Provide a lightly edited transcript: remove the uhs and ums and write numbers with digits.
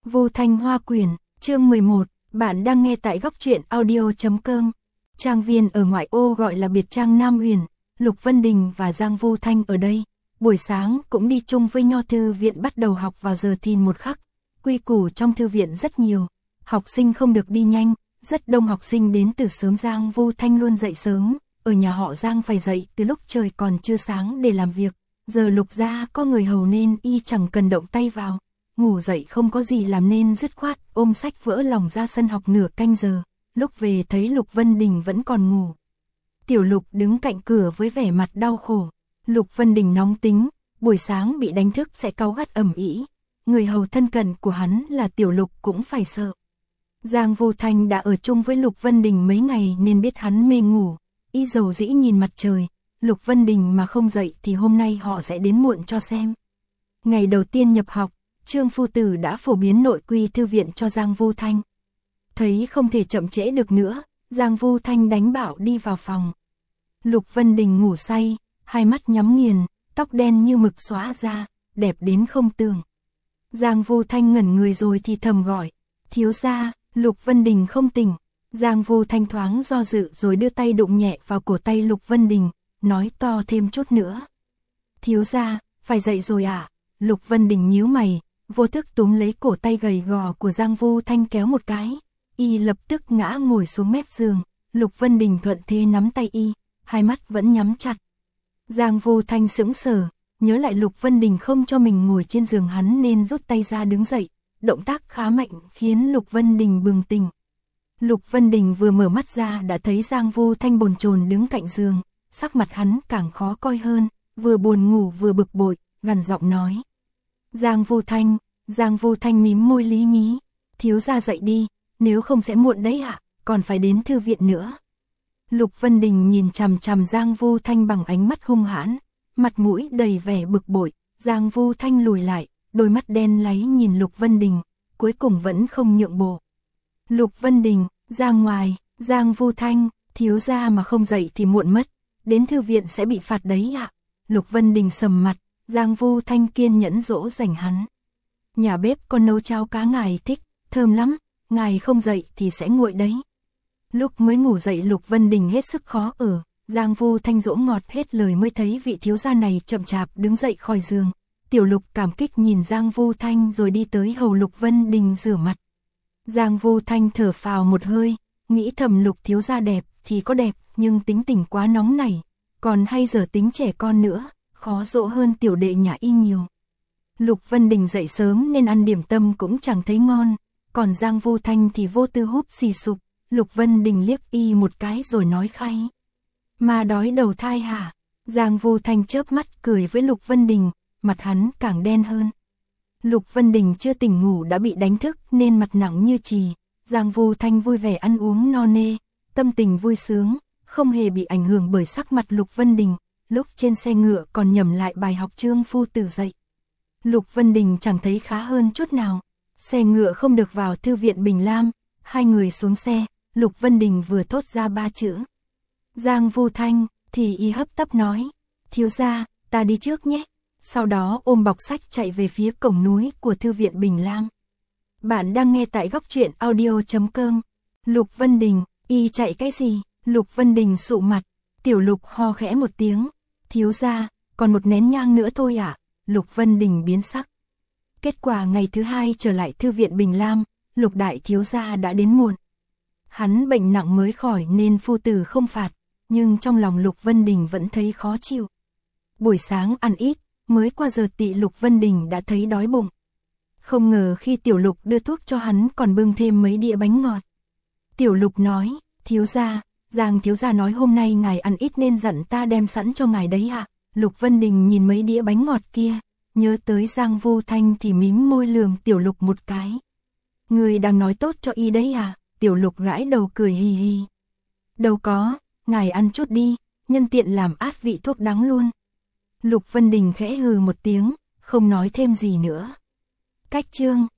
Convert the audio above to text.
Vu Thanh Hoa Quyển, chương 11, bạn đang nghe tại góc truyện audio.com. Trang viên ở ngoại ô gọi là biệt trang Nam Huyền, Lục Vân Đình và Giang Vu Thanh ở đây. Buổi sáng cũng đi chung với Nho thư viện bắt đầu học vào giờ thìn một khắc. Quy củ trong thư viện rất nhiều, học sinh không được đi nhanh, rất đông học sinh đến từ sớm. Giang Vu Thanh luôn dậy sớm, ở nhà họ Giang phải dậy từ lúc trời còn chưa sáng để làm việc. Giờ Lục gia có người hầu nên y chẳng cần động tay vào. Ngủ dậy không có gì làm nên dứt khoát ôm sách vỡ lòng ra sân học nửa canh giờ. Lúc về thấy Lục Vân Đình vẫn còn ngủ. Tiểu Lục đứng cạnh cửa với vẻ mặt đau khổ. Lục Vân Đình nóng tính, buổi sáng bị đánh thức sẽ cáu gắt ầm ĩ. Người hầu thân cận của hắn là Tiểu Lục cũng phải sợ. Giang Vu Thanh đã ở chung với Lục Vân Đình mấy ngày nên biết hắn mê ngủ. Y dầu dĩ nhìn mặt trời, Lục Vân Đình mà không dậy thì hôm nay họ sẽ đến muộn cho xem. Ngày đầu tiên nhập học, Trương Phu Tử đã phổ biến nội quy thư viện cho Giang Vu Thanh. Thấy không thể chậm trễ được nữa, Giang Vu Thanh đánh bảo đi vào phòng. Lục Vân Đình ngủ say, hai mắt nhắm nghiền, tóc đen như mực xóa ra, đẹp đến không tưởng. Giang Vu Thanh ngẩn người rồi thì thầm gọi, thiếu gia. Lục Vân Đình không tỉnh. Giang Vu Thanh thoáng do dự rồi đưa tay đụng nhẹ vào cổ tay Lục Vân Đình, nói to thêm chút nữa. Thiếu gia, phải dậy rồi à? Lục Vân Đình nhíu mày, vô thức túm lấy cổ tay gầy gò của Giang Vu Thanh kéo một cái. Y lập tức ngã ngồi xuống mép giường. Lục Vân Đình thuận thế nắm tay y, hai mắt vẫn nhắm chặt. Giang Vu Thanh sững sờ, nhớ lại Lục Vân Đình không cho mình ngồi trên giường hắn nên rút tay ra đứng dậy. Động tác khá mạnh khiến Lục Vân Đình bừng tỉnh. Lục Vân Đình vừa mở mắt ra đã thấy Giang Vu Thanh bồn chồn đứng cạnh giường, sắc mặt hắn càng khó coi hơn, vừa buồn ngủ vừa bực bội, gằn giọng nói. Giang Vu Thanh mím môi lý nhí, thiếu gia dậy đi, nếu không sẽ muộn đấy ạ, còn phải đến thư viện nữa. Lục Vân Đình nhìn chằm chằm Giang Vu Thanh bằng ánh mắt hung hãn, mặt mũi đầy vẻ bực bội. Giang Vu Thanh lùi lại, đôi mắt đen láy nhìn Lục Vân Đình, cuối cùng vẫn không nhượng bộ. Lục Vân Đình, ra ngoài. Giang Vu Thanh, thiếu gia mà không dậy thì muộn mất, đến thư viện sẽ bị phạt đấy ạ. Lục Vân Đình sầm mặt, Giang Vu Thanh kiên nhẫn dỗ dành hắn. Nhà bếp con nấu cháo cá ngài thích, thơm lắm, ngài không dậy thì sẽ nguội đấy. Lúc mới ngủ dậy Lục Vân Đình hết sức khó ở, Giang Vu Thanh dỗ ngọt hết lời mới thấy vị thiếu gia này chậm chạp đứng dậy khỏi giường. Tiểu Lục cảm kích nhìn Giang Vu Thanh rồi đi tới hầu Lục Vân Đình rửa mặt. Giang Vu Thanh thở phào một hơi, nghĩ thầm Lục thiếu gia đẹp thì có đẹp nhưng tính tình quá nóng nảy, còn hay giờ tính trẻ con nữa, khó dỗ hơn tiểu đệ nhà y nhiều. Lục Vân Đình dậy sớm nên ăn điểm tâm cũng chẳng thấy ngon, còn Giang Vu Thanh thì vô tư húp xì sụp. Lục Vân Đình liếc y một cái rồi nói khay. Mà đói đầu thai hả? Giang Vu Thanh chớp mắt cười với Lục Vân Đình, mặt hắn càng đen hơn. Lục Vân Đình chưa tỉnh ngủ đã bị đánh thức nên mặt nặng như chì. Giang Vu Thanh vui vẻ ăn uống no nê, tâm tình vui sướng, không hề bị ảnh hưởng bởi sắc mặt Lục Vân Đình. Lúc trên xe ngựa còn nhẩm lại bài học Trương Phu Tử dạy. Lục Vân Đình chẳng thấy khá hơn chút nào. Xe ngựa không được vào thư viện Bình Lam. Hai người xuống xe, Lục Vân Đình vừa thốt ra ba chữ Giang Vu Thanh thì y hấp tấp nói, thiếu gia, ta đi trước nhé. Sau đó ôm bọc sách chạy về phía cổng núi của thư viện Bình Lam. Bạn đang nghe tại góc truyện audio.com. Lục Vân Đình, y chạy cái gì? Lục Vân Đình sụ mặt. Tiểu Lục ho khẽ một tiếng, thiếu gia, còn một nén nhang nữa thôi ạ. Lục Vân Đình biến sắc. Kết quả ngày thứ hai trở lại thư viện Bình Lam, Lục đại thiếu gia đã đến muộn. Hắn bệnh nặng mới khỏi nên phu tử không phạt, nhưng trong lòng Lục Vân Đình vẫn thấy khó chịu. Buổi sáng ăn ít, mới qua giờ tị Lục Vân Đình đã thấy đói bụng. Không ngờ khi Tiểu Lục đưa thuốc cho hắn còn bưng thêm mấy đĩa bánh ngọt. Tiểu Lục nói, thiếu gia, Giang thiếu gia nói hôm nay ngài ăn ít nên dặn ta đem sẵn cho ngài đấy ạ. Lục Vân Đình nhìn mấy đĩa bánh ngọt kia, nhớ tới Giang Vu Thanh thì mím môi lườm Tiểu Lục một cái. Người đang nói tốt cho y đấy à? Tiểu Lục gãi đầu cười hì hì. Đâu có, ngài ăn chút đi, nhân tiện làm át vị thuốc đắng luôn. Lục Vân Đình khẽ hừ một tiếng, không nói thêm gì nữa. Cách chương